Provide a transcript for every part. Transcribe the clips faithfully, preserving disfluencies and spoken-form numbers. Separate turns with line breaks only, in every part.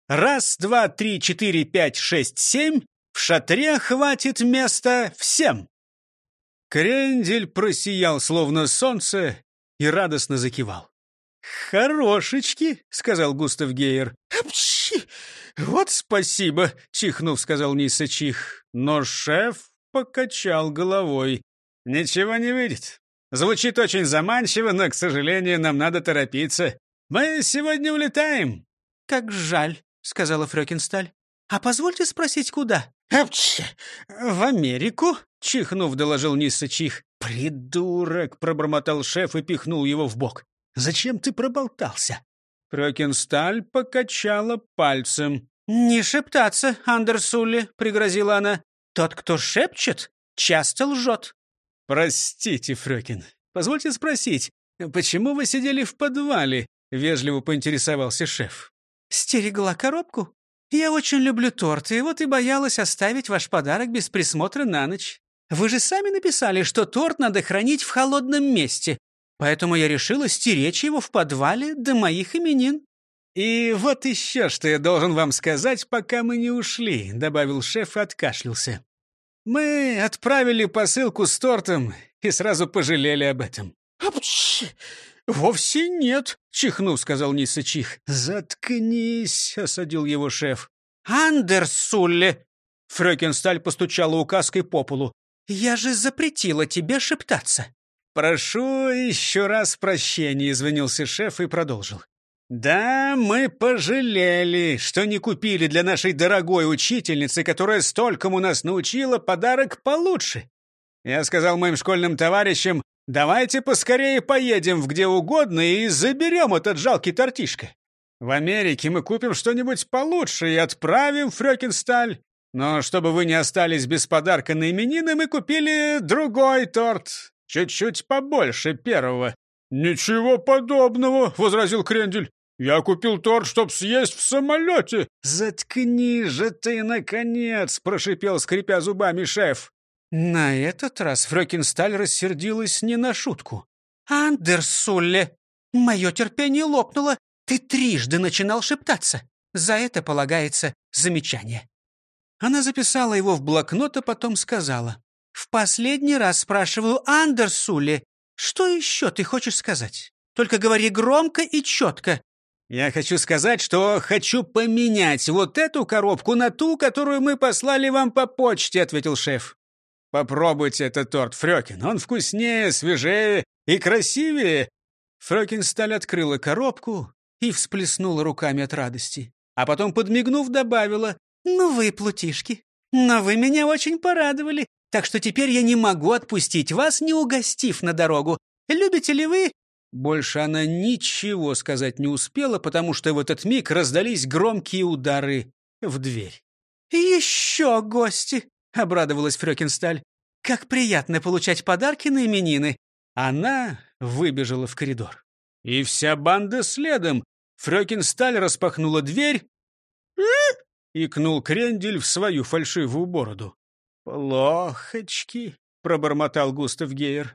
Раз, два, три, четыре, пять, шесть, семь. В шатре хватит места всем!» Крендель просиял, словно солнце, и радостно закивал. «Хорошечки!» — сказал Густав Гейер. «Апчхи! Вот спасибо!» — чихнув, сказал Ниса Чих. Но шеф покачал головой. «Ничего не выйдет. Звучит очень заманчиво, но, к сожалению, нам надо торопиться. Мы сегодня улетаем». «Как жаль», — сказала Фрёкинсталь. «А позвольте спросить, куда?» «Апчхи! В Америку!» — чихнув, доложил Ниса Чих. «Придурок!» — пробормотал шеф и пихнул его в бок. «Зачем ты проболтался?» Фрёкинсталь покачала пальцем. «Не шептаться, Андерсулли», — пригрозила она. «Тот, кто шепчет, часто лжет». «Простите, Фрёкин, позвольте спросить, почему вы сидели в подвале?» — вежливо поинтересовался шеф. «Стерегла коробку. Я очень люблю торты, вот и боялась оставить ваш подарок без присмотра на ночь. Вы же сами написали, что торт надо хранить в холодном месте, поэтому я решила стеречь его в подвале до моих именин». «И вот еще что я должен вам сказать, пока мы не ушли», — добавил шеф и откашлялся. «Мы отправили посылку с тортом и сразу пожалели об этом». «Апчхи! Вовсе нет», — чихнув, сказал Ниса Чих. «Заткнись», — осадил его шеф. «Андерсулле!» — Фрёкинсталь постучала указкой по полу. «Я же запретила тебе шептаться». «Прошу еще раз прощения», — извинился шеф и продолжил. «Да, мы пожалели, что не купили для нашей дорогой учительницы, которая столькому нас научила, подарок получше. Я сказал моим школьным товарищам, давайте поскорее поедем в где угодно и заберем этот жалкий тортишко. В Америке мы купим что-нибудь получше и отправим Фрёкинсталь. Но чтобы вы не остались без подарка на именины, мы купили другой торт, чуть-чуть побольше первого». «Ничего подобного», — возразил Крендель. «Я купил торт, чтоб съесть в самолете». «Заткни же ты, наконец!» — прошипел, скрипя зубами, шеф. На этот раз Фрёкинсталь рассердилась не на шутку. «Андерсулле, мое терпение лопнуло. Ты трижды начинал шептаться. За это полагается замечание». Она записала его в блокнот, а потом сказала. «В последний раз спрашиваю, Андерсулле, что еще ты хочешь сказать? Только говори громко и четко». «Я хочу сказать, что хочу поменять вот эту коробку на ту, которую мы послали вам по почте», — ответил шеф. «Попробуйте этот торт, Фрёкин. Он вкуснее, свежее и красивее». Фрёкинсталь открыла коробку и всплеснула руками от радости. А потом, подмигнув, добавила: «Ну вы, плутишки, но вы меня очень порадовали, так что теперь я не могу отпустить вас, не угостив на дорогу. Любите ли вы...» Больше она ничего сказать не успела, потому что в этот миг раздались громкие удары в дверь. «Еще гости!» — обрадовалась Фрёкинсталь. «Как приятно получать подарки на именины!» Она выбежала в коридор. И вся банда следом. Фрёкинсталь распахнула дверь. Икнул Крендель в свою фальшивую бороду. «Плохочки!» — пробормотал Густав Гейер.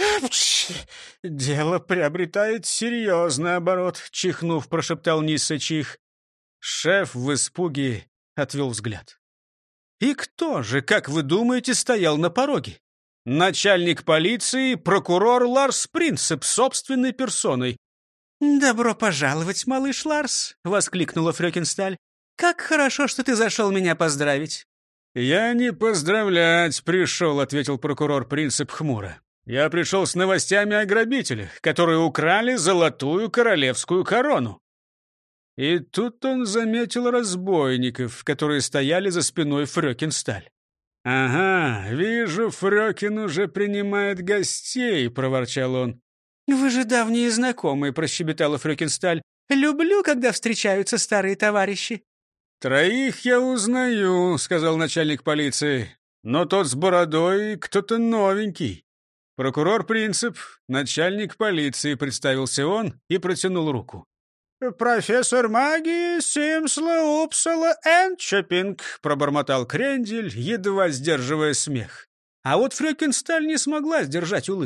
«Дело приобретает серьезный оборот», — чихнув, прошептал Ниса Чих. Шеф в испуге отвел взгляд. И кто же, как вы думаете, стоял на пороге? Начальник полиции, прокурор Ларс Принцеп собственной персоной. «Добро пожаловать, малыш Ларс!» — воскликнула Фрёкинсталь. «Как хорошо, что ты зашел меня поздравить!» «Я не поздравлять пришел», — ответил прокурор Принцеп хмуро. «Я пришел с новостями о грабителях, которые украли золотую королевскую корону». И тут он заметил разбойников, которые стояли за спиной Фрёкинсталь. «Ага, вижу, Фрёкин уже принимает гостей», — проворчал он. «Вы же давние знакомые», — прощебетала Фрёкинсталь. «Люблю, когда встречаются старые товарищи». «Троих я узнаю», — сказал начальник полиции. «Но тот с бородой кто-то новенький». «Прокурор Принцеп, начальник полиции», — представился он и протянул руку. «Профессор магии Симсла Упсала Энчопинг», — пробормотал Крендель, едва сдерживая смех. А вот Фрёкинсталь не смогла сдержать улыбки.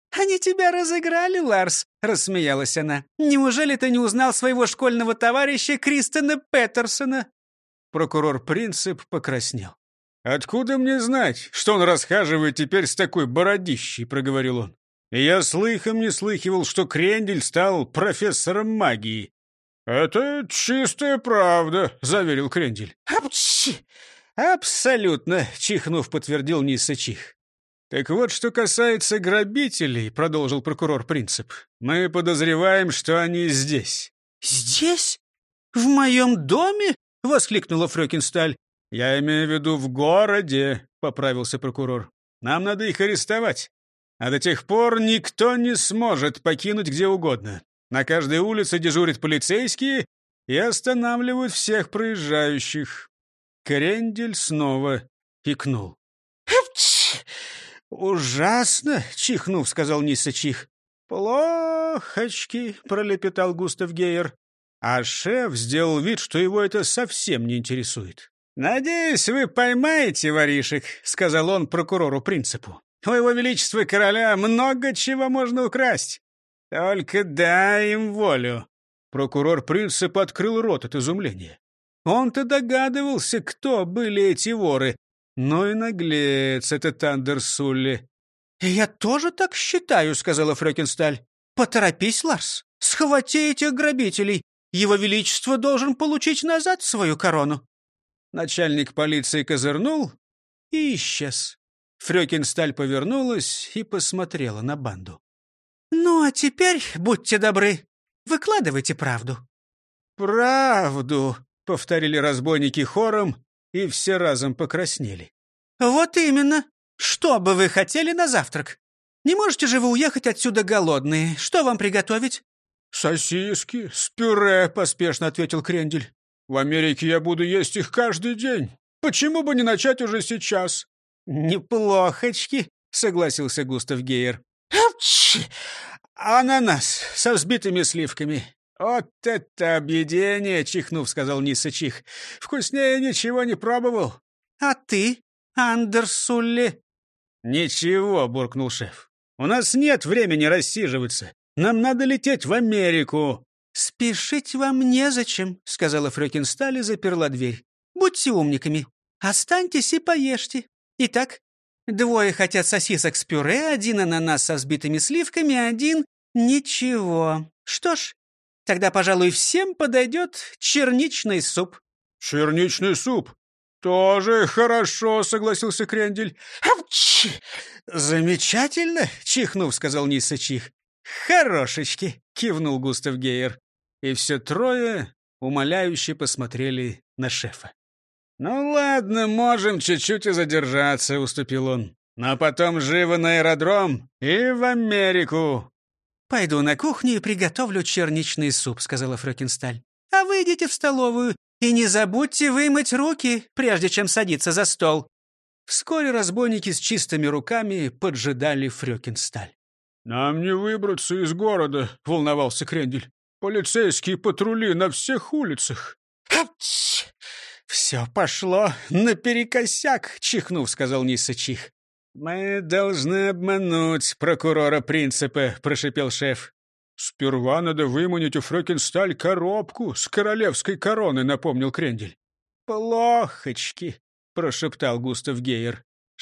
«Они тебя разыграли, Ларс», — рассмеялась она. «Неужели ты не узнал своего школьного товарища Кристена Петерсона?» Прокурор Принцип покраснел. «Откуда мне знать, что он расхаживает теперь с такой бородищей?» — проговорил он. «И я слыхом не слыхивал, что Крендель стал профессором магии». «Это чистая правда», — заверил Крендель. «Апчхи!» «Абсолютно», — чихнув, подтвердил Ниссачих. «Так вот, что касается грабителей», — продолжил прокурор Принцип, «мы подозреваем, что они здесь». «Здесь? В моем доме?» — воскликнула Фрёкинсталь. «Я имею в виду в городе», — поправился прокурор. «Нам надо их арестовать. А до тех пор никто не сможет покинуть где угодно. На каждой улице дежурят полицейские и останавливают всех проезжающих». Крендель снова икнул. «Ужасно!» — чихнув, сказал Ниссачих. «Плохочки!» — пролепетал Густав Гейер. А шеф сделал вид, что его это совсем не интересует. «Надеюсь, вы поймаете воришек», — сказал он прокурору Принципу. «У его величества короля много чего можно украсть. Только дай им волю». Прокурор Принцип открыл рот от изумления. Он-то догадывался, кто были эти воры. Но и наглец этот Андерсулли. «Я тоже так считаю», — сказала Фрёкинсталь. «Поторопись, Ларс, схвати этих грабителей. Его величество должен получить назад свою корону». Начальник полиции козырнул и исчез. Фрёкинсталь повернулась и посмотрела на банду. «Ну, а теперь, будьте добры, выкладывайте правду». «Правду», — повторили разбойники хором, и все разом покраснели. «Вот именно. Что бы вы хотели на завтрак? Не можете же вы уехать отсюда голодные. Что вам приготовить?» «Сосиски с пюре», — поспешно ответил Крендель. «В Америке я буду есть их каждый день. Почему бы не начать уже сейчас?» «Неплохочки», — согласился Густав Гейер. «Ананас со взбитыми сливками. Вот это объедение!» — чихнув, сказал Ниссачих. «Вкуснее ничего не пробовал». «А ты, Андерсулли?» «Ничего», — буркнул шеф. «У нас нет времени рассиживаться. Нам надо лететь в Америку». «Спешить вам незачем», — сказала Фрёкинсталь и заперла дверь. «Будьте умниками. Останьтесь и поешьте. Итак, двое хотят сосисок с пюре, один ананас со взбитыми сливками, один — ничего. Что ж, тогда, пожалуй, всем подойдет черничный суп». «Черничный суп? Тоже хорошо», — согласился Крендель. «Апчхи!» «Замечательно», — чихнув, сказал Ниссачих. «Хорошечки», — кивнул Густав Гейер. И все трое умоляюще посмотрели на шефа. «Ну ладно, можем чуть-чуть и задержаться», — уступил он. «Но потом живо на аэродром и в Америку». «Пойду на кухню и приготовлю черничный суп», — сказала Фрёкинсталь. «А вы идите в столовую и не забудьте вымыть руки, прежде чем садиться за стол». Вскоре разбойники с чистыми руками поджидали Фрёкинсталь. «Нам не выбраться из города», — волновался Крендель. «Полицейские патрули на всех улицах». «Апчхи!» «Все пошло наперекосяк», — чихнув, сказал Ниссачих. «Мы должны обмануть прокурора Принципа», — прошипел шеф. «Сперва надо выманить у Фрёкинсталь коробку с королевской короны», — напомнил Крендель. «Плохочки», — прошептал Густав Гейер.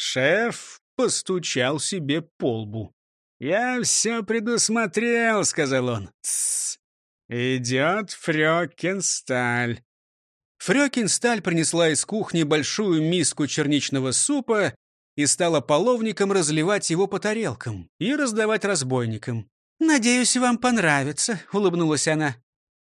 Шеф постучал себе по лбу. «Я все предусмотрел», — сказал он. «Тссс! Идет Фрёкинсталь». Фрёкинсталь принесла из кухни большую миску черничного супа и стала половником разливать его по тарелкам и раздавать разбойникам. «Надеюсь, вам понравится», — улыбнулась она.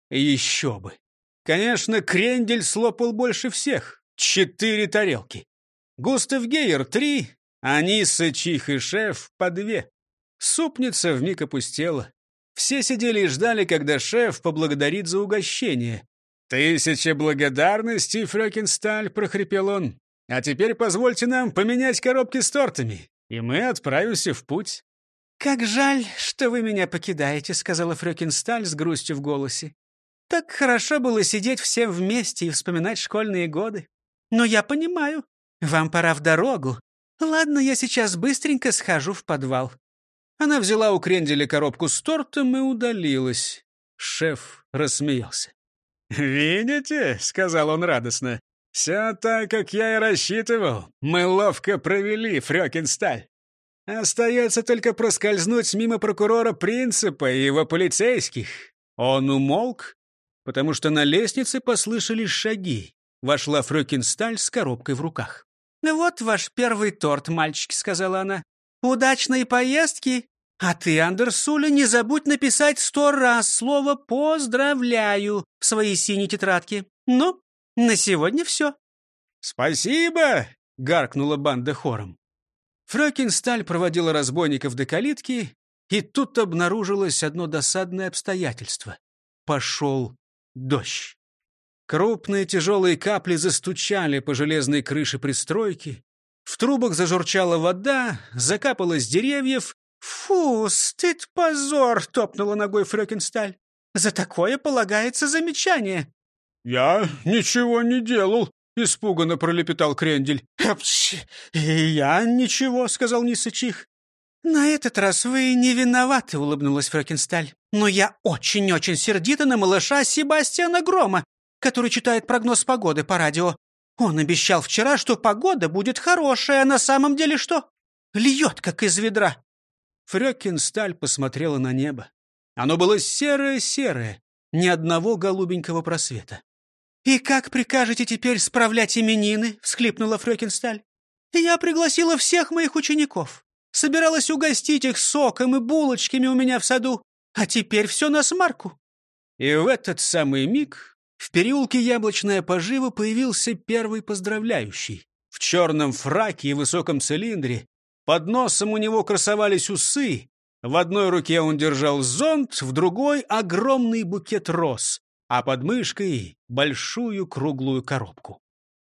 Еще бы. Конечно, Крендель слопал больше всех. Четыре тарелки. Густав Гейер — три, а Ниссачих и шеф — по две. Супница вмиг опустела. Все сидели и ждали, когда шеф поблагодарит за угощение. «Тысяча благодарностей, Фрёкинсталь», — прохрипел он. «А теперь позвольте нам поменять коробки с тортами, и мы отправимся в путь». «Как жаль, что вы меня покидаете», — сказала Фрёкинсталь с грустью в голосе. «Так хорошо было сидеть всем вместе и вспоминать школьные годы. Но я понимаю, вам пора в дорогу. Ладно, я сейчас быстренько схожу в подвал». Она взяла у Кренделя коробку с тортом и удалилась. Шеф рассмеялся. «Видите?» — сказал он радостно. «Все так, как я и рассчитывал. Мы ловко провели, Фрёкинсталь. Остается только проскользнуть мимо прокурора Принципа и его полицейских». Он умолк, потому что на лестнице послышались шаги. Вошла Фрёкинсталь с коробкой в руках. «Вот ваш первый торт, мальчики», — сказала она. «Удачной поездки! А ты, Андерсуля, не забудь написать сто раз слово «поздравляю» в своей синей тетрадке. Ну, на сегодня все». «Спасибо!» — гаркнула банда хором. Фрёкинсталь проводила разбойников до калитки, и тут обнаружилось одно досадное обстоятельство. Пошел дождь. Крупные тяжелые капли застучали по железной крыше пристройки. В трубах зажурчала вода, закапала с деревьев. «Фу, стыд, позор!» — топнула ногой Фрёкинсталь. «За такое полагается замечание». «Я ничего не делал», — испуганно пролепетал Крендель. «И я ничего», — сказал Нисычих. «На этот раз вы не виноваты», — улыбнулась Фрёкинсталь. «Но я очень-очень сердита на малыша Себастьяна Грома, который читает прогноз погоды по радио. Он обещал вчера, что погода будет хорошая, а на самом деле что? Льет, как из ведра». Фрёкинсталь посмотрела на небо. Оно было серое-серое, ни одного голубенького просвета. «И как прикажете теперь справлять именины?» — всхлипнула Фрёкинсталь. «Я пригласила всех моих учеников. Собиралась угостить их соком и булочками у меня в саду. А теперь все на смарку». И в этот самый миг в переулке Яблочная пожива появился первый поздравляющий. В черном фраке и высоком цилиндре. Под носом у него красовались усы. В одной руке он держал зонт, в другой — огромный букет роз, а под мышкой — большую круглую коробку.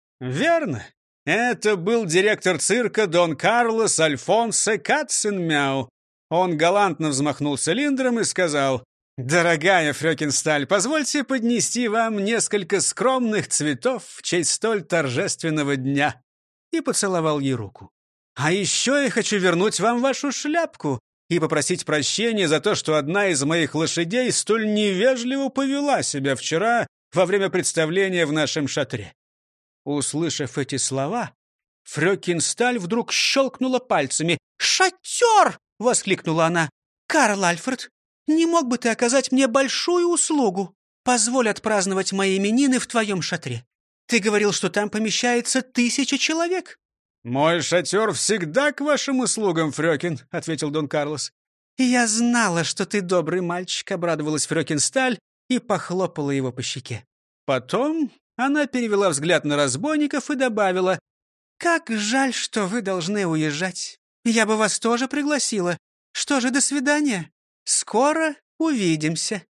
Верно, это был директор цирка Дон Карлос Альфонсо Катценмяу. Он галантно взмахнул цилиндром и сказал: «Дорогая Фрёкинсталь, позвольте поднести вам несколько скромных цветов в честь столь торжественного дня». И поцеловал ей руку. «А еще я хочу вернуть вам вашу шляпку и попросить прощения за то, что одна из моих лошадей столь невежливо повела себя вчера во время представления в нашем шатре». Услышав эти слова, Фрёкинсталь вдруг щелкнула пальцами. «Шатер!» — воскликнула она. «Карл Альфред, не мог бы ты оказать мне большую услугу? Позволь отпраздновать мои именины в твоем шатре. Ты говорил, что там помещается тысяча человек». «Мой шатер всегда к вашим услугам, Фрёкин», — ответил Дон Карлос. «Я знала, что ты добрый мальчик», — обрадовалась Фрёкинсталь и похлопала его по щеке. Потом она перевела взгляд на разбойников и добавила: «Как жаль, что вы должны уезжать. Я бы вас тоже пригласила. Что же, до свидания. Скоро увидимся».